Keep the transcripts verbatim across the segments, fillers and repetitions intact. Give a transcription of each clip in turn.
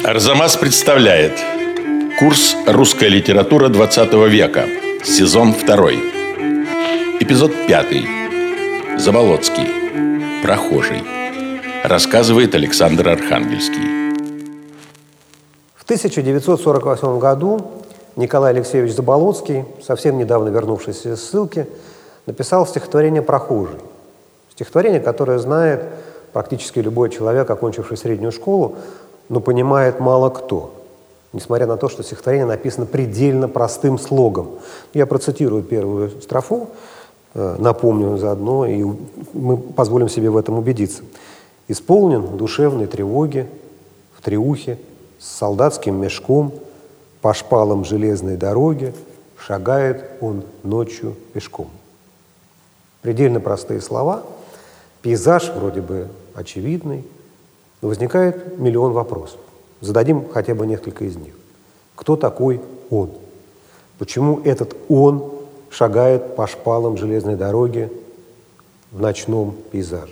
Арзамас представляет курс «Русская литература двадцатого века», сезон второй, эпизод пятый. Заболоцкий. Прохожий. Рассказывает Александр Архангельский. В тысяча девятьсот сорок восьмом году Николай Алексеевич Заболоцкий, совсем недавно вернувшийся из ссылки, написал стихотворение «Прохожий». Стихотворение, которое знает практически любой человек, окончивший среднюю школу, но понимает мало кто, несмотря на то, что стихотворение написано предельно простым слогом. Я процитирую первую строфу, напомню заодно, и мы позволим себе в этом убедиться. «Исполнен душевной тревоги, в треухе, с солдатским мешком, по шпалам железной дороги, шагает он ночью пешком». Предельно простые слова, пейзаж вроде бы очевидный, но возникает миллион вопросов. Зададим хотя бы несколько из них. Кто такой он? Почему этот он шагает по шпалам железной дороги в ночном пейзаже?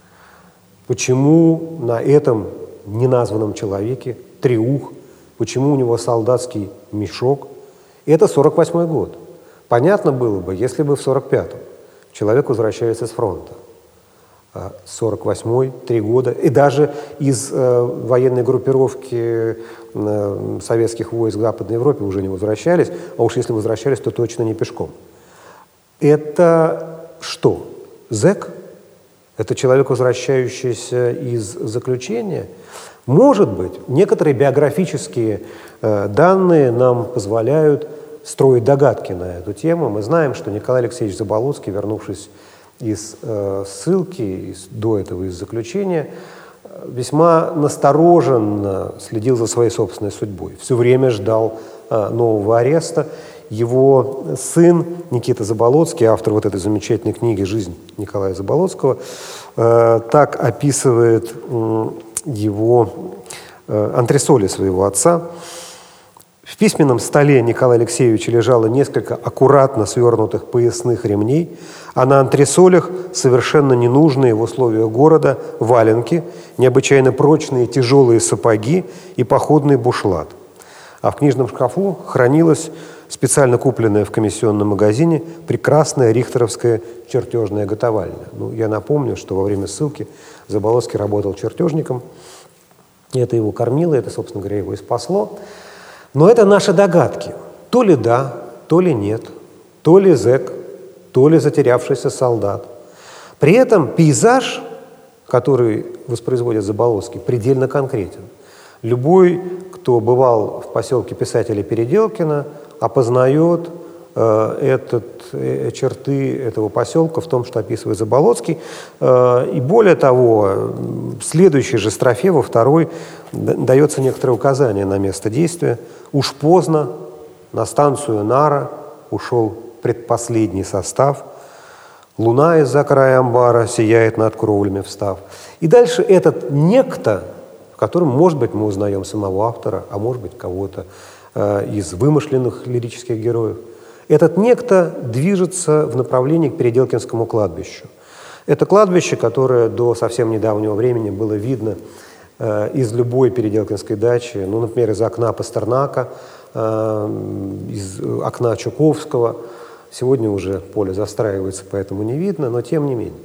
Почему на этом неназванном человеке треух? Почему у него солдатский мешок? Это сорок восьмой год. Понятно было бы, если бы в сорок пятом человек возвращается с фронта. сорок восьмой, три года, и даже из э, военной группировки э, советских войск в Западной Европе уже не возвращались, а уж если возвращались, то точно не пешком. Это что? Зэк? Это человек, возвращающийся из заключения? Может быть, некоторые биографические э, данные нам позволяют строить догадки на эту тему. Мы знаем, что Николай Алексеевич Заболоцкий, вернувшись из э, ссылки, из, до этого из заключения, весьма настороженно следил за своей собственной судьбой. Все время ждал э, нового ареста. Его сын Никита Заболоцкий, автор вот этой замечательной книги «Жизнь Николая Заболоцкого», э, так описывает э, его э, антресоли своего отца. В письменном столе Николая Алексеевича лежало несколько аккуратно свернутых поясных ремней, а на антресолях совершенно ненужные в условиях города валенки, необычайно прочные тяжелые сапоги и походный бушлат. А в книжном шкафу хранилась специально купленная в комиссионном магазине прекрасная рихтеровская чертежная готовальня. Ну, я напомню, что во время ссылки Заболоцкий работал чертежником, и это его кормило, это, собственно говоря, его и спасло. Но это наши догадки. То ли да, то ли нет, то ли зэк, то ли затерявшийся солдат. При этом пейзаж, который воспроизводит Заболоцкий, предельно конкретен. Любой, кто бывал в поселке писателя Переделкино, опознает э, этот, э, черты этого поселка в том, что описывает Заболоцкий. Э, и более того, в следующей же строфе, во второй, дается некоторое указание на место действия. Уж поздно на станцию Нара ушел предпоследний состав. Луна из-за края амбара сияет над кровлями встав. И дальше этот некто, в котором, может быть, мы узнаем самого автора, а может быть, кого-то э, из вымышленных лирических героев. Этот некто движется в направлении к Переделкинскому кладбищу. Это кладбище, которое до совсем недавнего времени было видно э, из любой переделкинской дачи, ну, например, из окна Пастернака, э, из окна Чуковского. Сегодня уже поле застраивается, поэтому не видно, но тем не менее.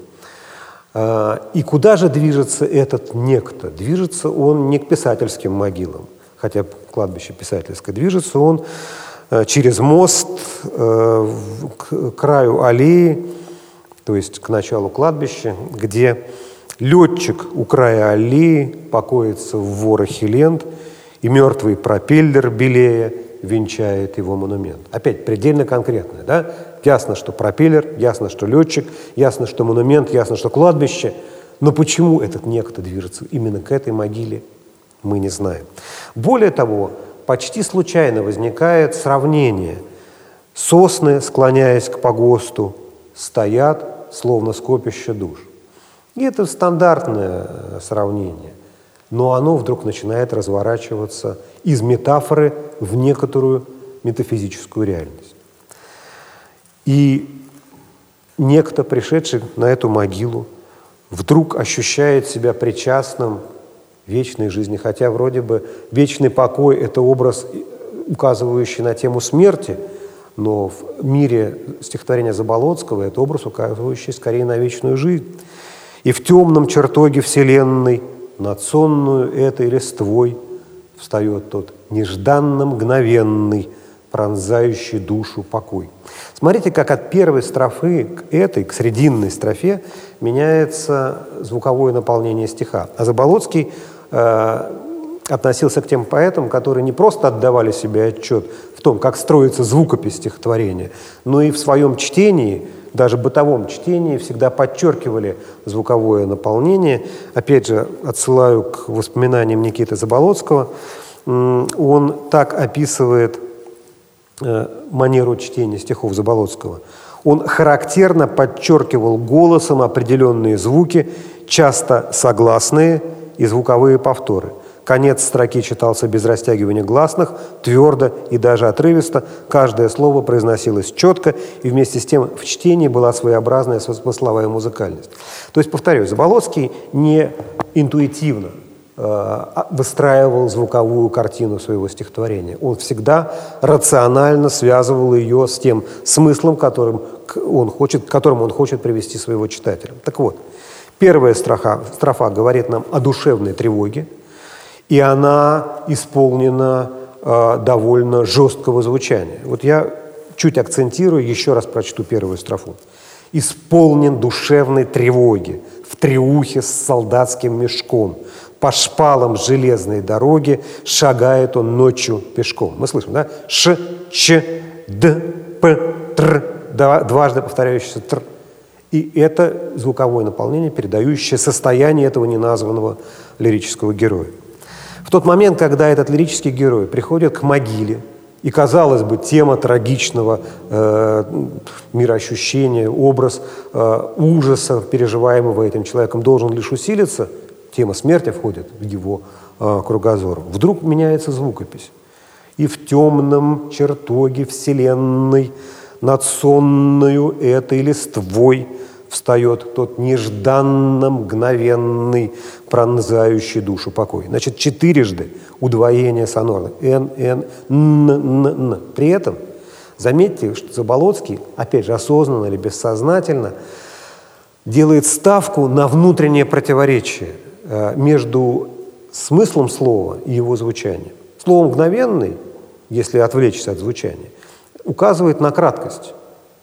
Э, и куда же движется этот некто? Движется он не к писательским могилам, хотя кладбище писательское. Движется он э, через мост э, к краю аллеи, то есть к началу кладбища, где летчик у края аллеи покоится в ворохе лент, и мертвый пропеллер белее венчает его монумент. Опять предельно конкретно, да? Ясно, что пропеллер, ясно, что летчик, ясно, что монумент, ясно, что кладбище. Но почему этот некто движется именно к этой могиле, мы не знаем. Более того, почти случайно возникает сравнение. Сосны, склоняясь к погосту, стоят, словно скопище душ. И это стандартное сравнение. Но оно вдруг начинает разворачиваться из метафоры в некоторую метафизическую реальность. И некто, пришедший на эту могилу, вдруг ощущает себя причастным вечной жизни. Хотя вроде бы вечный покой – это образ, указывающий на тему смерти, но в мире стихотворения Заболоцкого это образ, указывающий скорее на вечную жизнь. «И в темном чертоге вселенной над сонную этой листвой встает тот нежданно-мгновенный, пронзающий душу покой». Смотрите, как от первой строфы к этой, к срединной строфе меняется звуковое наполнение стиха. А Заболоцкий э, относился к тем поэтам, которые не просто отдавали себе отчет в том, как строится звукопись стихотворения, но и в своем чтении, даже бытовом чтении, всегда подчеркивали звуковое наполнение. Опять же, отсылаю к воспоминаниям Никиты Заболоцкого. Он так описывает манеру чтения стихов Заболоцкого. Он характерно подчеркивал голосом определенные звуки, часто согласные и звуковые повторы. Конец строки читался без растягивания гласных, твердо и даже отрывисто. Каждое слово произносилось четко, и вместе с тем в чтении была своеобразная смысловая музыкальность. То есть, повторюсь, Заболоцкий не интуитивно выстраивал звуковую картину своего стихотворения. Он всегда рационально связывал ее с тем смыслом, которым он хочет, к которому он хочет привести своего читателя. Так вот, первая строфа, строфа говорит нам о душевной тревоге, и она исполнена э, довольно жесткого звучания. Вот я чуть акцентирую, еще раз прочту первую строфу. «Исполнен душевной тревоги, в треухе с солдатским мешком. По шпалам железной дороги шагает он ночью пешком». Мы слышим, да? Ш, Ч, Д, П, Тр. Дважды повторяющийся Тр. И это звуковое наполнение, передающее состояние этого неназванного лирического героя. В тот момент, когда этот лирический герой приходит к могиле, и, казалось бы, тема трагичного э, мироощущения, образ э, ужаса, переживаемого этим человеком, должен лишь усилиться, тема смерти входит в его э, кругозор. Вдруг меняется звукопись. «И в темном чертоге вселенной над сонною этой листвой встает тот нежданно-мгновенный, пронзающий душу покой». Значит, четырежды удвоение сонорных. Н, Н, Н, Н, Н. При этом, заметьте, что Заболоцкий, опять же, осознанно или бессознательно, делает ставку на внутреннее противоречие между смыслом слова и его звучанием. Слово «мгновенный», если отвлечься от звучания, указывает на краткость,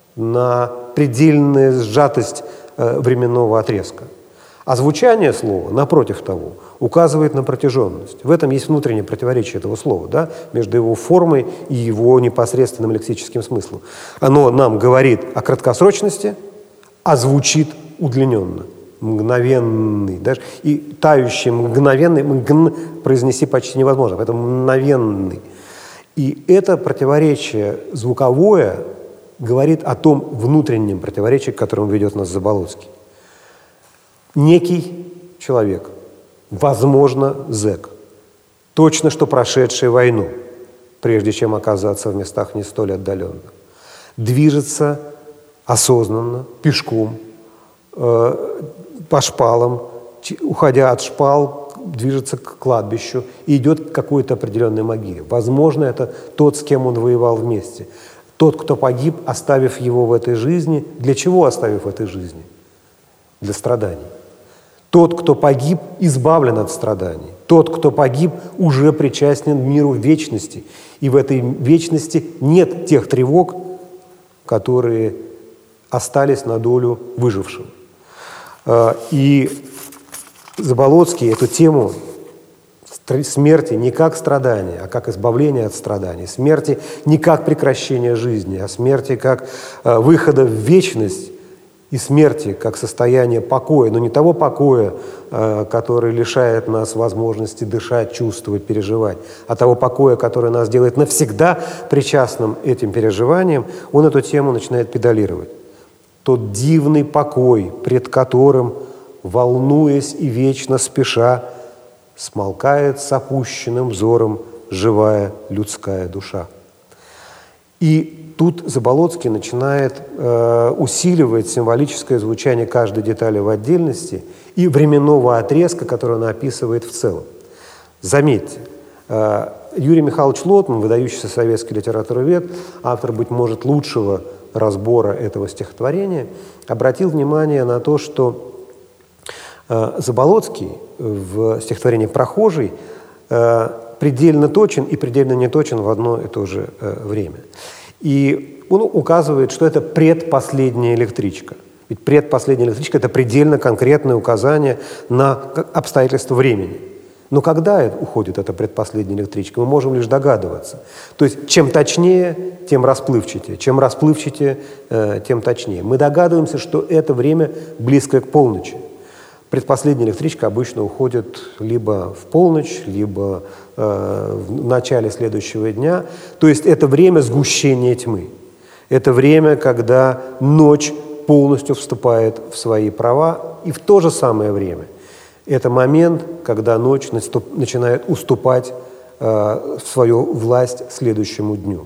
на предельную сжатость э, временного отрезка. А звучание слова, напротив того, указывает на протяженность. В этом есть внутреннее противоречие этого слова, да, между его формой и его непосредственным лексическим смыслом. Оно нам говорит о краткосрочности, а звучит удлиненно. Мгновенный. Даже, и тающий мгновенный, мгн произнести почти невозможно, поэтому мгновенный. И это противоречие звуковое говорит о том внутреннем противоречии, к которому ведет нас Заболоцкий. Некий человек, возможно, зэк, точно что прошедший войну, прежде чем оказаться в местах не столь отдаленных, движется осознанно, пешком, э, по шпалам, уходя от шпал, движется к кладбищу и идет к какой-то определенной могиле. Возможно, это тот, с кем он воевал вместе. Тот, кто погиб, оставив его в этой жизни. Для чего оставив в этой жизни? Для страданий. Тот, кто погиб, избавлен от страданий. Тот, кто погиб, уже причастен к миру вечности. И в этой вечности нет тех тревог, которые остались на долю выжившего. И Заболоцкий эту тему смерти не как страдания, а как избавление от страданий, смерти не как прекращение жизни, а смерти как выхода в вечность, и смерти как состояние покоя, но не того покоя, который лишает нас возможности дышать, чувствовать, переживать, а того покоя, который нас делает навсегда причастным этим переживаниям, он эту тему начинает педалировать. Тот дивный покой, пред которым, волнуясь и вечно спеша, смолкает с опущенным взором живая людская душа. И тут Заболоцкий начинает э, усиливать символическое звучание каждой детали в отдельности и временного отрезка, который он описывает в целом. Заметьте, э, Юрий Михайлович Лотман, выдающийся советский литературовед, автор, быть может, лучшего разбора этого стихотворения, обратил внимание на то, что э, Заболоцкий в стихотворении «Прохожий» э, предельно точен и предельно неточен в одно и то же э, время. И он указывает, что это предпоследняя электричка. Ведь предпоследняя электричка – это предельно конкретное указание на обстоятельства времени. Но когда уходит эта предпоследняя электричка, мы можем лишь догадываться. То есть чем точнее, тем расплывчатее. Чем расплывчатее, э, тем точнее. Мы догадываемся, что это время близкое к полночи. Предпоследняя электричка обычно уходит либо в полночь, либо э, в начале следующего дня. То есть это время сгущения тьмы. Это время, когда ночь полностью вступает в свои права. И в то же самое время это момент, когда ночь наступ, начинает уступать э, свою власть следующему дню.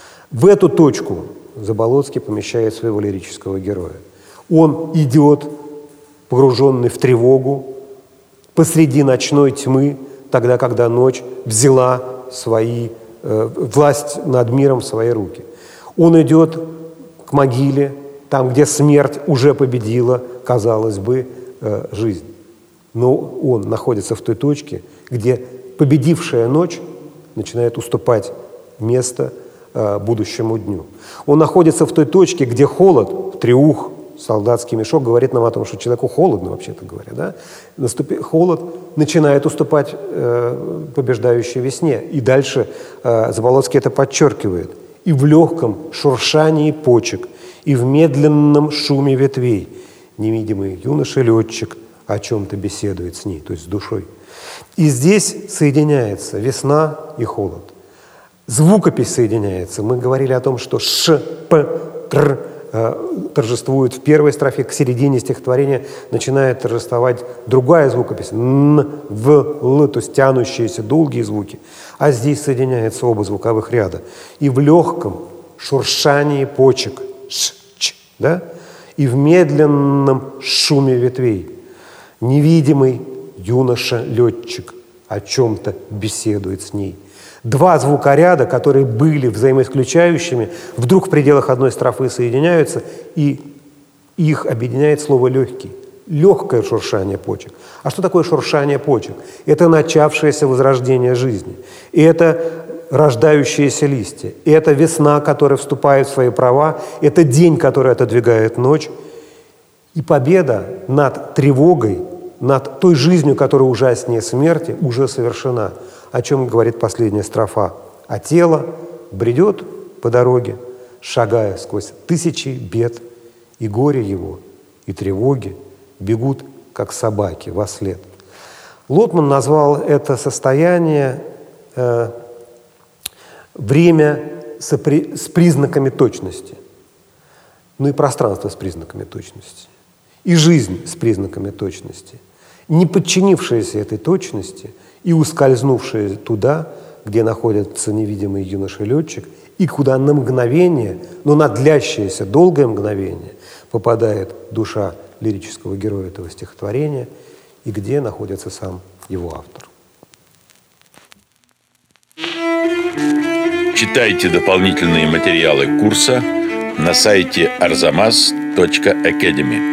В эту точку Заболоцкий помещает своего лирического героя. Он идет, погруженный в тревогу, посреди ночной тьмы, тогда, когда ночь взяла свои, э, власть над миром в свои руки. Он идет к могиле, там, где смерть уже победила, казалось бы, э, жизнь. Но он находится в той точке, где победившая ночь начинает уступать место э, будущему дню. Он находится в той точке, где холод, треух, солдатский мешок говорит нам о том, что человеку холодно, вообще-то говоря. Да? Наступи... Холод начинает уступать э, побеждающей весне. И дальше э, Заболоцкий это подчеркивает. И в легком шуршании почек, и в медленном шуме ветвей невидимый юноша-летчик о чем-то беседует с ней, то есть с душой. И здесь соединяется весна и холод. Звукопись соединяется. Мы говорили о том, что ш, п, тр торжествует в первой строфе, к середине стихотворения начинает торжествовать другая звукопись, н, в, л, то есть тянущиеся долгие звуки, а здесь соединяются оба звуковых ряда. И в легком шуршании почек, ш, ч, да, и в медленном шуме ветвей невидимый юноша-летчик о чем-то беседует с ней. Два звукоряда, которые были взаимоисключающими, вдруг в пределах одной строфы соединяются, и их объединяет слово «легкий». Легкое шуршание почек. А что такое шуршание почек? Это начавшееся возрождение жизни. И это рождающиеся листья. И это весна, которая вступает в свои права. Это день, который отодвигает ночь. И победа над тревогой, над той жизнью, которая ужаснее смерти, уже совершена. О чем говорит последняя строфа. А тело бредет по дороге, шагая сквозь тысячи бед, и горе его, и тревоги бегут, как собаки, вослед. Лотман назвал это состояние э, время с, при, с признаками точности. Ну и пространство с признаками точности. И жизнь с признаками точности. Не подчинившаяся этой точности и ускользнувшая туда, где находится невидимый юноша-летчик, и куда на мгновение, но на длящееся долгое мгновение попадает душа лирического героя этого стихотворения, и где находится сам его автор. Читайте дополнительные материалы курса на сайте арзамас точка академи.